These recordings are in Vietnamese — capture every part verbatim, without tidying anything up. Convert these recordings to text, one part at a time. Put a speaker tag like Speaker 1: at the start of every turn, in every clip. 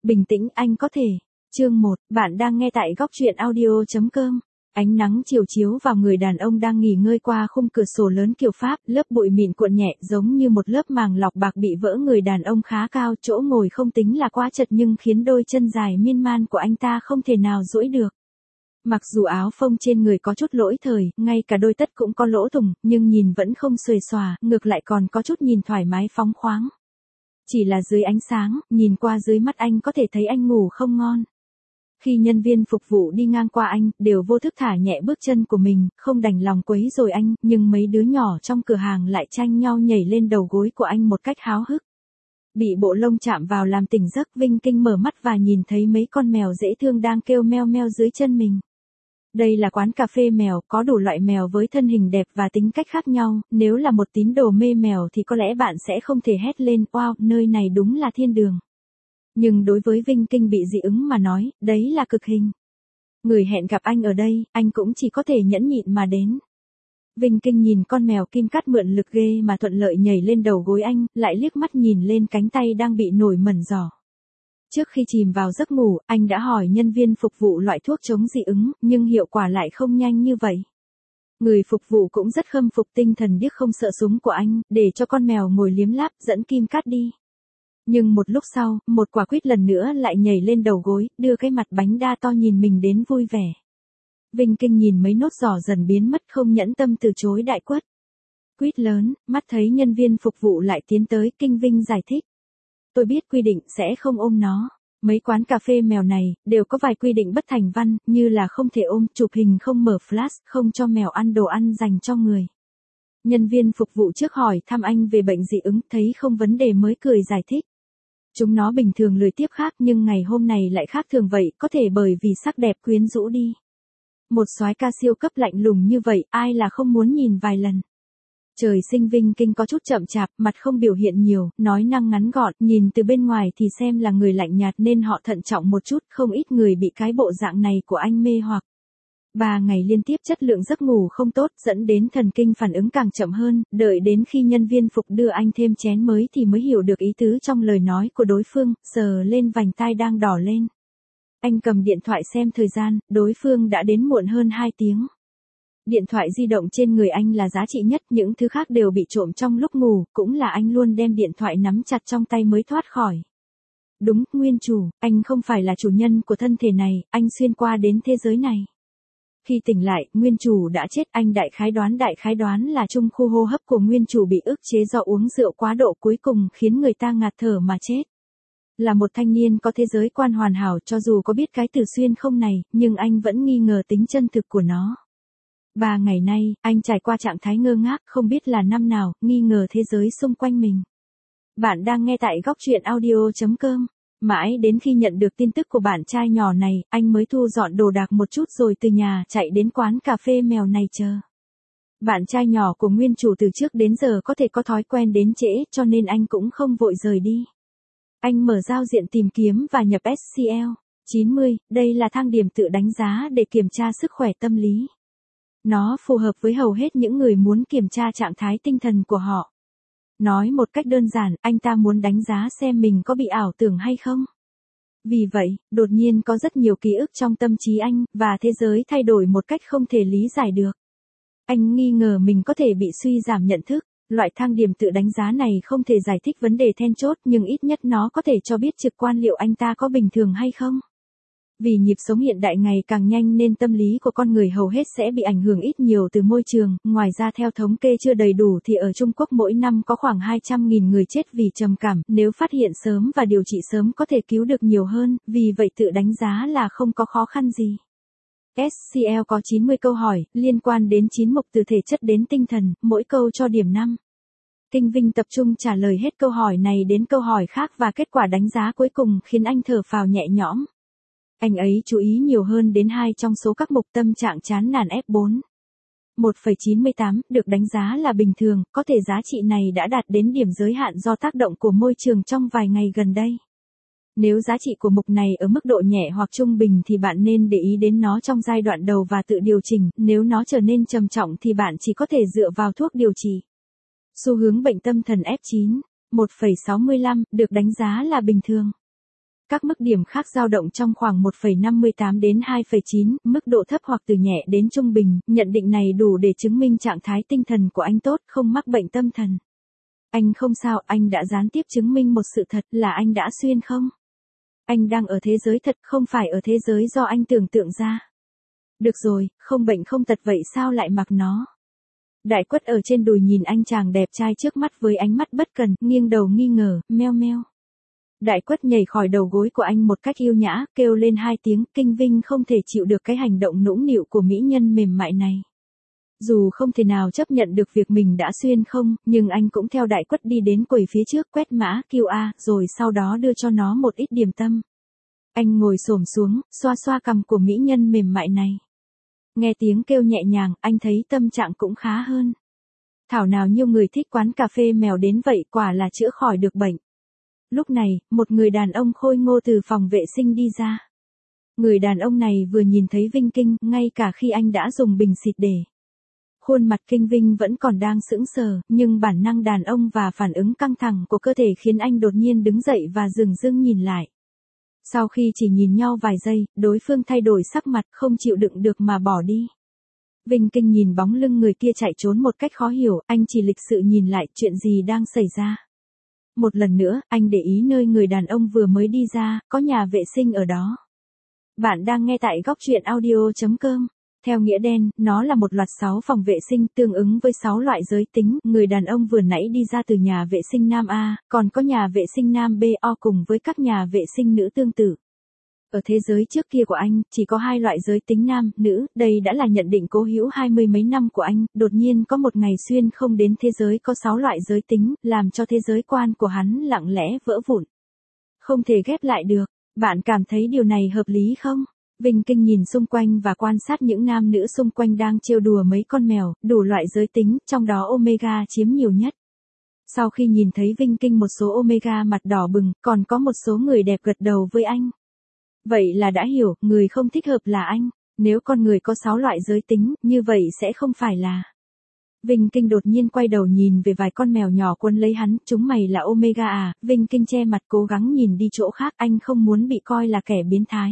Speaker 1: Bình tĩnh, anh có thể. Chương một, bạn đang nghe tại góc truyện audio.com. Ánh nắng chiều chiếu vào người đàn ông đang nghỉ ngơi qua khung cửa sổ lớn kiểu Pháp, lớp bụi mịn cuộn nhẹ giống như một lớp màng lọc bạc bị vỡ. Người đàn ông khá cao, chỗ ngồi không tính là quá chật nhưng khiến đôi chân dài miên man của anh ta không thể nào duỗi được. Mặc dù áo phông trên người có chút lỗi thời, ngay cả đôi tất cũng có lỗ thủng, nhưng nhìn vẫn không xuề xòa, ngược lại còn có chút nhìn thoải mái phóng khoáng. Chỉ là dưới ánh sáng, nhìn qua dưới mắt anh có thể thấy anh ngủ không ngon. Khi nhân viên phục vụ đi ngang qua anh, đều vô thức thả nhẹ bước chân của mình, không đành lòng quấy rối anh, nhưng mấy đứa nhỏ trong cửa hàng lại tranh nhau nhảy lên đầu gối của anh một cách háo hức. Bị bộ lông chạm vào làm tỉnh giấc, Vinh Kinh mở mắt và nhìn thấy mấy con mèo dễ thương đang kêu meo meo dưới chân mình. Đây là quán cà phê mèo, có đủ loại mèo với thân hình đẹp và tính cách khác nhau, nếu là một tín đồ mê mèo thì có lẽ bạn sẽ không thể hét lên, wow, nơi này đúng là thiên đường. Nhưng đối với Vinh Kinh bị dị ứng mà nói, đấy là cực hình. Người hẹn gặp anh ở đây, anh cũng chỉ có thể nhẫn nhịn mà đến. Vinh Kinh nhìn con mèo kim cắt mượn lực ghê mà thuận lợi nhảy lên đầu gối anh, lại liếc mắt nhìn lên cánh tay đang bị nổi mẩn giỏ. Trước khi chìm vào giấc ngủ, anh đã hỏi nhân viên phục vụ loại thuốc chống dị ứng, nhưng hiệu quả lại không nhanh như vậy. Người phục vụ cũng rất khâm phục tinh thần điếc không sợ súng của anh, để cho con mèo ngồi liếm láp, dẫn kim cắt đi. Nhưng một lúc sau, một quả quýt lần nữa lại nhảy lên đầu gối, đưa cái mặt bánh đa to nhìn mình đến vui vẻ. Vinh Kinh nhìn mấy nốt giỏ dần biến mất, không nhẫn tâm từ chối đại quất. Quýt lớn, mắt thấy nhân viên phục vụ lại tiến tới, Kinh Vinh giải thích. Tôi biết quy định sẽ không ôm nó. Mấy quán cà phê mèo này, đều có vài quy định bất thành văn, như là không thể ôm, chụp hình không mở flash, không cho mèo ăn đồ ăn dành cho người. Nhân viên phục vụ trước hỏi thăm anh về bệnh dị ứng, thấy không vấn đề mới cười giải thích. Chúng nó bình thường lười tiếp khác nhưng ngày hôm này lại khác thường vậy, có thể bởi vì sắc đẹp quyến rũ đi. Một soái ca siêu cấp lạnh lùng như vậy, ai là không muốn nhìn vài lần. Trời sinh Vinh Kinh có chút chậm chạp, mặt không biểu hiện nhiều, nói năng ngắn gọn, nhìn từ bên ngoài thì xem là người lạnh nhạt nên họ thận trọng một chút, không ít người bị cái bộ dạng này của anh mê hoặc. Ba ngày liên tiếp chất lượng giấc ngủ không tốt, dẫn đến thần kinh phản ứng càng chậm hơn, đợi đến khi nhân viên phục đưa anh thêm chén mới thì mới hiểu được ý tứ trong lời nói của đối phương, sờ lên vành tai đang đỏ lên. Anh cầm điện thoại xem thời gian, đối phương đã đến muộn hơn hai tiếng. Điện thoại di động trên người anh là giá trị nhất, những thứ khác đều bị trộm trong lúc ngủ, cũng là anh luôn đem điện thoại nắm chặt trong tay mới thoát khỏi. Đúng, nguyên chủ, anh không phải là chủ nhân của thân thể này, anh xuyên qua đến thế giới này. Khi tỉnh lại, nguyên chủ đã chết, anh đại khái đoán đại khái đoán là trung khu hô hấp của nguyên chủ bị ức chế do uống rượu quá độ, cuối cùng khiến người ta ngạt thở mà chết. Là một thanh niên có thế giới quan hoàn hảo, cho dù có biết cái từ xuyên không này, nhưng anh vẫn nghi ngờ tính chân thực của nó. Ba ngày nay, anh trải qua trạng thái ngơ ngác, không biết là năm nào, nghi ngờ thế giới xung quanh mình. Bạn đang nghe tại góc truyện audio.com. Mãi đến khi nhận được tin tức của bạn trai nhỏ này, anh mới thu dọn đồ đạc một chút rồi từ nhà chạy đến quán cà phê mèo này chờ. Bạn trai nhỏ của nguyên chủ từ trước đến giờ có thể có thói quen đến trễ, cho nên anh cũng không vội rời đi. Anh mở giao diện tìm kiếm và nhập ét xê lờ chín mươi, đây là thang điểm tự đánh giá để kiểm tra sức khỏe tâm lý. Nó phù hợp với hầu hết những người muốn kiểm tra trạng thái tinh thần của họ. Nói một cách đơn giản, anh ta muốn đánh giá xem mình có bị ảo tưởng hay không. Vì vậy, đột nhiên có rất nhiều ký ức trong tâm trí anh, và thế giới thay đổi một cách không thể lý giải được. Anh nghi ngờ mình có thể bị suy giảm nhận thức. Loại thang điểm tự đánh giá này không thể giải thích vấn đề then chốt, nhưng ít nhất nó có thể cho biết trực quan liệu anh ta có bình thường hay không. Vì nhịp sống hiện đại ngày càng nhanh nên tâm lý của con người hầu hết sẽ bị ảnh hưởng ít nhiều từ môi trường, ngoài ra theo thống kê chưa đầy đủ thì ở Trung Quốc mỗi năm có khoảng hai trăm nghìn người chết vì trầm cảm, nếu phát hiện sớm và điều trị sớm có thể cứu được nhiều hơn, vì vậy tự đánh giá là không có khó khăn gì. ét xê lờ có chín mươi câu hỏi, liên quan đến chín mục từ thể chất đến tinh thần, mỗi câu cho điểm năm. Kinh Vinh tập trung trả lời hết câu hỏi này đến câu hỏi khác và kết quả đánh giá cuối cùng khiến anh thở phào nhẹ nhõm. Anh ấy chú ý nhiều hơn đến hai trong số các mục tâm trạng chán nản ép bốn. một phẩy chín mươi tám, được đánh giá là bình thường, có thể giá trị này đã đạt đến điểm giới hạn do tác động của môi trường trong vài ngày gần đây. Nếu giá trị của mục này ở mức độ nhẹ hoặc trung bình thì bạn nên để ý đến nó trong giai đoạn đầu và tự điều chỉnh, nếu nó trở nên trầm trọng thì bạn chỉ có thể dựa vào thuốc điều trị. Xu hướng bệnh tâm thần ép chín, một phẩy sáu mươi lăm, được đánh giá là bình thường. Các mức điểm khác dao động trong khoảng một phẩy năm mươi tám đến hai phẩy chín, mức độ thấp hoặc từ nhẹ đến trung bình, nhận định này đủ để chứng minh trạng thái tinh thần của anh tốt, không mắc bệnh tâm thần. Anh không sao, anh đã gián tiếp chứng minh một sự thật là anh đã xuyên không? Anh đang ở thế giới thật, không phải ở thế giới do anh tưởng tượng ra. Được rồi, không bệnh không tật vậy sao lại mặc nó? Đại Quất ở trên đùi nhìn anh chàng đẹp trai trước mắt với ánh mắt bất cần, nghiêng đầu nghi ngờ, meo meo. Đại Quất nhảy khỏi đầu gối của anh một cách yêu nhã, kêu lên hai tiếng, Kinh Vinh không thể chịu được cái hành động nũng nịu của mỹ nhân mềm mại này. Dù không thể nào chấp nhận được việc mình đã xuyên không, nhưng anh cũng theo Đại Quất đi đến quầy phía trước quét mã quy rờ, rồi sau đó đưa cho nó một ít điểm tâm. Anh ngồi xổm xuống, xoa xoa cằm của mỹ nhân mềm mại này. Nghe tiếng kêu nhẹ nhàng, anh thấy tâm trạng cũng khá hơn. Thảo nào nhiều người thích quán cà phê mèo đến vậy, quả là chữa khỏi được bệnh. Lúc này, một người đàn ông khôi ngô từ phòng vệ sinh đi ra. Người đàn ông này vừa nhìn thấy Vinh Kinh, ngay cả khi anh đã dùng bình xịt để. Khuôn mặt Kinh Vinh vẫn còn đang sững sờ, nhưng bản năng đàn ông và phản ứng căng thẳng của cơ thể khiến anh đột nhiên đứng dậy và dửng dưng nhìn lại. Sau khi chỉ nhìn nhau vài giây, đối phương thay đổi sắc mặt, không chịu đựng được mà bỏ đi. Vinh Kinh nhìn bóng lưng người kia chạy trốn một cách khó hiểu, anh chỉ lịch sự nhìn lại chuyện gì đang xảy ra. Một lần nữa, anh để ý nơi người đàn ông vừa mới đi ra, có nhà vệ sinh ở đó. Bạn đang nghe tại góc truyện audio chấm com. Theo nghĩa đen, nó là một loạt sáu phòng vệ sinh tương ứng với sáu loại giới tính. Người đàn ông vừa nãy đi ra từ nhà vệ sinh nam A, còn có nhà vệ sinh nam B O cùng với các nhà vệ sinh nữ tương tự. Ở thế giới trước kia của anh, chỉ có hai loại giới tính nam, nữ, đây đã là nhận định cố hữu hai mươi mấy năm của anh, đột nhiên có một ngày xuyên không đến thế giới có sáu loại giới tính, làm cho thế giới quan của hắn lặng lẽ vỡ vụn. Không thể ghép lại được, bạn cảm thấy điều này hợp lý không? Vinh Kinh nhìn xung quanh và quan sát những nam nữ xung quanh đang trêu đùa mấy con mèo, đủ loại giới tính, trong đó Omega chiếm nhiều nhất. Sau khi nhìn thấy Vinh Kinh một số Omega mặt đỏ bừng, còn có một số người đẹp gật đầu với anh. Vậy là đã hiểu, người không thích hợp là anh. Nếu con người có sáu loại giới tính, như vậy sẽ không phải là. Vinh Kinh đột nhiên quay đầu nhìn về vài con mèo nhỏ quấn lấy hắn, chúng mày là Omega à? Vinh Kinh che mặt cố gắng nhìn đi chỗ khác, anh không muốn bị coi là kẻ biến thái.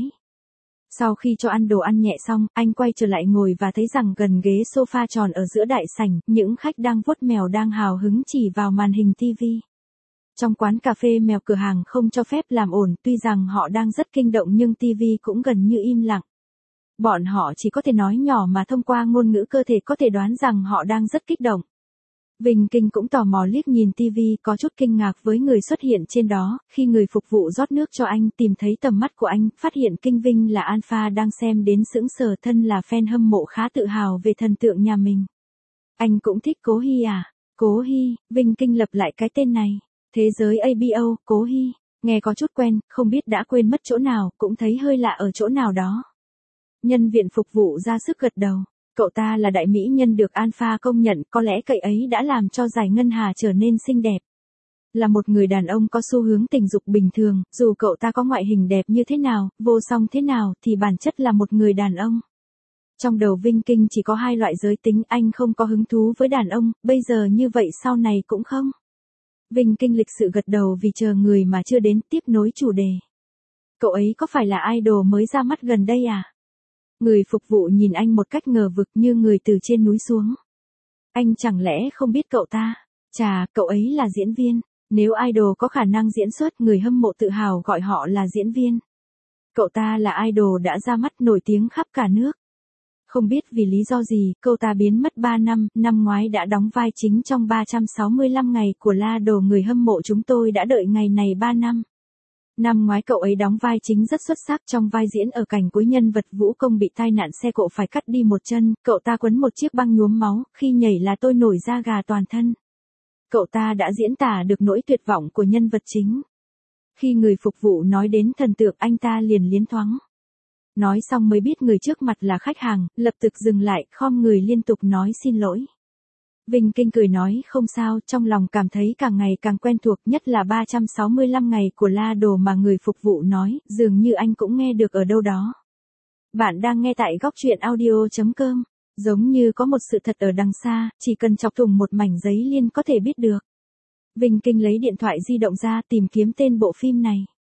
Speaker 1: Sau khi cho ăn đồ ăn nhẹ xong, anh quay trở lại ngồi và thấy rằng gần ghế sofa tròn ở giữa đại sảnh, những khách đang vuốt mèo đang hào hứng chỉ vào màn hình ti vi. Trong quán cà phê mèo cửa hàng không cho phép làm ồn, tuy rằng họ đang rất kinh động nhưng ti vi cũng gần như im lặng. Bọn họ chỉ có thể nói nhỏ mà thông qua ngôn ngữ cơ thể có thể đoán rằng họ đang rất kích động. Vinh Kinh cũng tò mò liếc nhìn ti vi, có chút kinh ngạc với người xuất hiện trên đó, khi người phục vụ rót nước cho anh tìm thấy tầm mắt của anh, phát hiện Kinh Vinh là Alpha đang xem đến sững sờ, thân là fan hâm mộ khá tự hào về thần tượng nhà mình. Anh cũng thích Cố Hy à? Cố Hy, Vinh Kinh lập lại cái tên này. Thế giới a bê o, Cố Hy, nghe có chút quen, không biết đã quên mất chỗ nào, cũng thấy hơi lạ ở chỗ nào đó. Nhân viên phục vụ ra sức gật đầu. Cậu ta là đại mỹ nhân được Alpha công nhận, có lẽ cậy ấy đã làm cho Giải Ngân Hà trở nên xinh đẹp. Là một người đàn ông có xu hướng tình dục bình thường, dù cậu ta có ngoại hình đẹp như thế nào, vô song thế nào, thì bản chất là một người đàn ông. Trong đầu Vinh Kinh chỉ có hai loại giới tính, anh không có hứng thú với đàn ông, bây giờ như vậy sau này cũng không. Vinh Kinh lịch sự gật đầu vì chờ người mà chưa đến, tiếp nối chủ đề. Cậu ấy có phải là idol mới ra mắt gần đây à? Người phục vụ nhìn anh một cách ngờ vực như người từ trên núi xuống. Anh chẳng lẽ không biết cậu ta? Chà, cậu ấy là diễn viên. Nếu idol có khả năng diễn xuất, người hâm mộ tự hào gọi họ là diễn viên. Cậu ta là idol đã ra mắt nổi tiếng khắp cả nước. Không biết vì lý do gì, cậu ta biến mất ba năm, năm ngoái đã đóng vai chính trong ba trăm sáu mươi lăm ngày của La Đồ, người hâm mộ chúng tôi đã đợi ngày này ba năm. Năm ngoái cậu ấy đóng vai chính rất xuất sắc trong vai diễn ở cảnh cuối nhân vật Vũ Công bị tai nạn xe cộ phải cắt đi một chân, cậu ta quấn một chiếc băng nhuốm máu, khi nhảy là tôi nổi da gà toàn thân. Cậu ta đã diễn tả được nỗi tuyệt vọng của nhân vật chính. Khi người phục vụ nói đến thần tượng, anh ta liền liến thoáng. Nói xong mới biết người trước mặt là khách hàng, lập tức dừng lại, khom người liên tục nói xin lỗi. Vinh Kinh cười nói không sao, trong lòng cảm thấy càng ngày càng quen thuộc, nhất là ba trăm sáu mươi lăm ngày của La Đồ mà người phục vụ nói, dường như anh cũng nghe được ở đâu đó. Bạn đang nghe tại góc truyện audio chấm com. Giống như có một sự thật ở đằng xa, chỉ cần chọc thủng một mảnh giấy liền có thể biết được. Vinh Kinh lấy điện thoại di động ra tìm kiếm tên bộ phim này.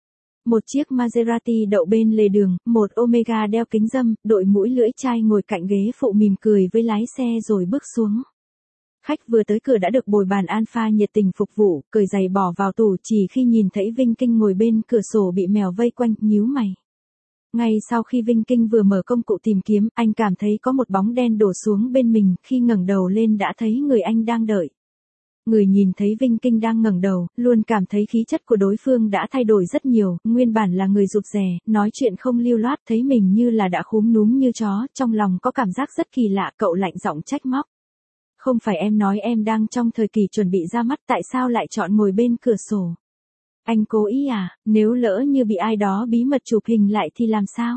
Speaker 1: Một chiếc Maserati đậu bên lề đường, một Omega đeo kính râm, đội mũi lưỡi chai ngồi cạnh ghế phụ mỉm cười với lái xe rồi bước xuống. Khách vừa tới cửa đã được bồi bàn Alpha nhiệt tình phục vụ, cởi giày bỏ vào tủ chỉ khi nhìn thấy Vinh Kinh ngồi bên cửa sổ bị mèo vây quanh, nhíu mày. Ngay sau khi Vinh Kinh vừa mở công cụ tìm kiếm, anh cảm thấy có một bóng đen đổ xuống bên mình, khi ngẩng đầu lên đã thấy người anh đang đợi. Người nhìn thấy Vinh Kinh đang ngẩng đầu, luôn cảm thấy khí chất của đối phương đã thay đổi rất nhiều, nguyên bản là người rụt rè, nói chuyện không lưu loát, thấy mình như là đã khúm núm như chó, trong lòng có cảm giác rất kỳ lạ, cậu lạnh giọng trách móc. Không phải em nói em đang trong thời kỳ chuẩn bị ra mắt, tại sao lại chọn ngồi bên cửa sổ? Anh cố ý à, nếu lỡ như bị ai đó bí mật chụp hình lại thì làm sao?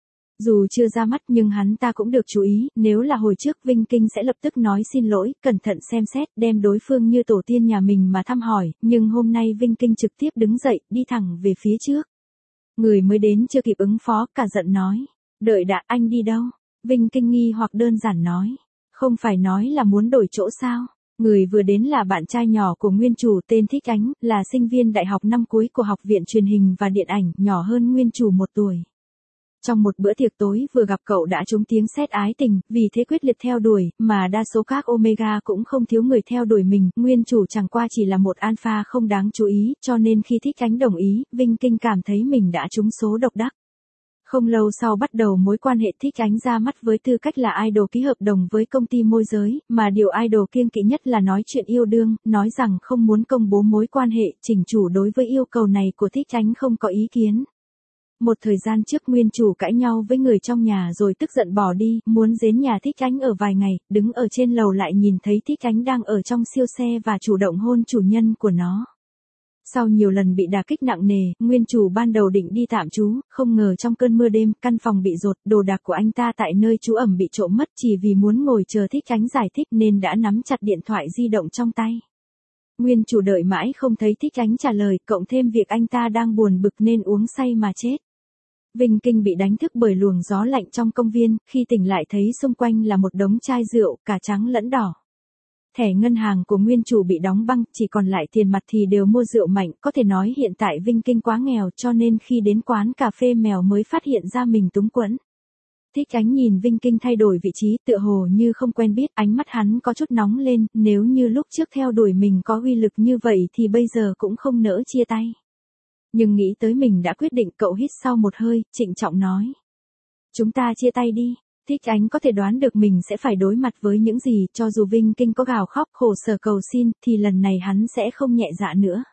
Speaker 1: Dù chưa ra mắt nhưng hắn ta cũng được chú ý, nếu là hồi trước Vinh Kinh sẽ lập tức nói xin lỗi, cẩn thận xem xét, đem đối phương như tổ tiên nhà mình mà thăm hỏi, nhưng hôm nay Vinh Kinh trực tiếp đứng dậy, đi thẳng về phía trước. Người mới đến chưa kịp ứng phó, cả giận nói. Đợi đã, anh đi đâu? Vinh Kinh nghi hoặc đơn giản nói. Không phải nói là muốn đổi chỗ sao? Người vừa đến là bạn trai nhỏ của nguyên chủ tên Thích Ánh, là sinh viên đại học năm cuối của Học viện Truyền hình và Điện ảnh, nhỏ hơn nguyên chủ một tuổi. Trong một bữa tiệc tối vừa gặp cậu đã trúng tiếng sét ái tình, vì thế quyết liệt theo đuổi, mà đa số các Omega cũng không thiếu người theo đuổi mình, nguyên chủ chẳng qua chỉ là một Alpha không đáng chú ý, cho nên khi Thích Ánh đồng ý, Vinh Kinh cảm thấy mình đã trúng số độc đắc. Không lâu sau bắt đầu mối quan hệ Thích Ánh ra mắt với tư cách là idol ký hợp đồng với công ty môi giới, mà điều idol kiêng kỵ nhất là nói chuyện yêu đương, nói rằng không muốn công bố mối quan hệ, chỉnh chủ đối với yêu cầu này của Thích Ánh không có ý kiến. Một thời gian trước nguyên chủ cãi nhau với người trong nhà rồi tức giận bỏ đi, muốn đến nhà Thích Ánh ở vài ngày, đứng ở trên lầu lại nhìn thấy Thích Ánh đang ở trong siêu xe và chủ động hôn chủ nhân của nó. Sau nhiều lần bị đả kích nặng nề, nguyên chủ ban đầu định đi tạm trú, không ngờ trong cơn mưa đêm, căn phòng bị dột, đồ đạc của anh ta tại nơi trú ẩn bị trộm mất, chỉ vì muốn ngồi chờ Thích Ánh giải thích nên đã nắm chặt điện thoại di động trong tay. Nguyên chủ đợi mãi không thấy Thích Ánh trả lời, cộng thêm việc anh ta đang buồn bực nên uống say mà chết. Vinh Kinh bị đánh thức bởi luồng gió lạnh trong công viên, khi tỉnh lại thấy xung quanh là một đống chai rượu, cả trắng lẫn đỏ. Thẻ ngân hàng của nguyên chủ bị đóng băng, chỉ còn lại tiền mặt thì đều mua rượu mạnh, có thể nói hiện tại Vinh Kinh quá nghèo cho nên khi đến quán cà phê mèo mới phát hiện ra mình túng quẫn. Thích Ánh nhìn Vinh Kinh thay đổi vị trí, tựa hồ như không quen biết, ánh mắt hắn có chút nóng lên, nếu như lúc trước theo đuổi mình có uy lực như vậy thì bây giờ cũng không nỡ chia tay. Nhưng nghĩ tới mình đã quyết định, cậu hít sau một hơi, trịnh trọng nói. Chúng ta chia tay đi. Thích Ánh có thể đoán được mình sẽ phải đối mặt với những gì, cho dù Vinh Kinh có gào khóc khổ sở cầu xin, thì lần này hắn sẽ không nhẹ dạ nữa.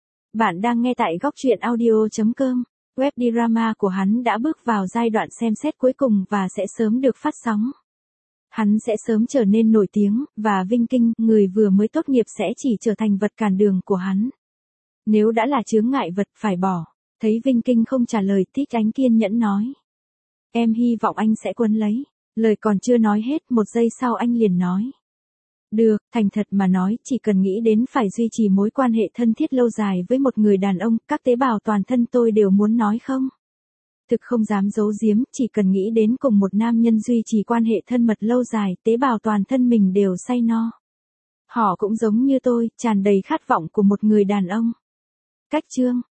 Speaker 1: Bạn đang nghe tại góc truyện audio chấm com, web drama của hắn đã bước vào giai đoạn xem xét cuối cùng và sẽ sớm được phát sóng. Hắn sẽ sớm trở nên nổi tiếng, và Vinh Kinh, người vừa mới tốt nghiệp sẽ chỉ trở thành vật cản đường của hắn. Nếu đã là chướng ngại vật phải bỏ. Thấy Vinh Kinh không trả lời, Thích Ánh kiên nhẫn nói. Em hy vọng anh sẽ quấn lấy. Lời còn chưa nói hết, một giây sau anh liền nói. Được, thành thật mà nói, chỉ cần nghĩ đến phải duy trì mối quan hệ thân thiết lâu dài với một người đàn ông, các tế bào toàn thân tôi đều muốn nói không. Thực không dám giấu giếm, chỉ cần nghĩ đến cùng một nam nhân duy trì quan hệ thân mật lâu dài, tế bào toàn thân mình đều say no. Họ cũng giống như tôi, tràn đầy khát vọng của một người đàn ông. Cách chương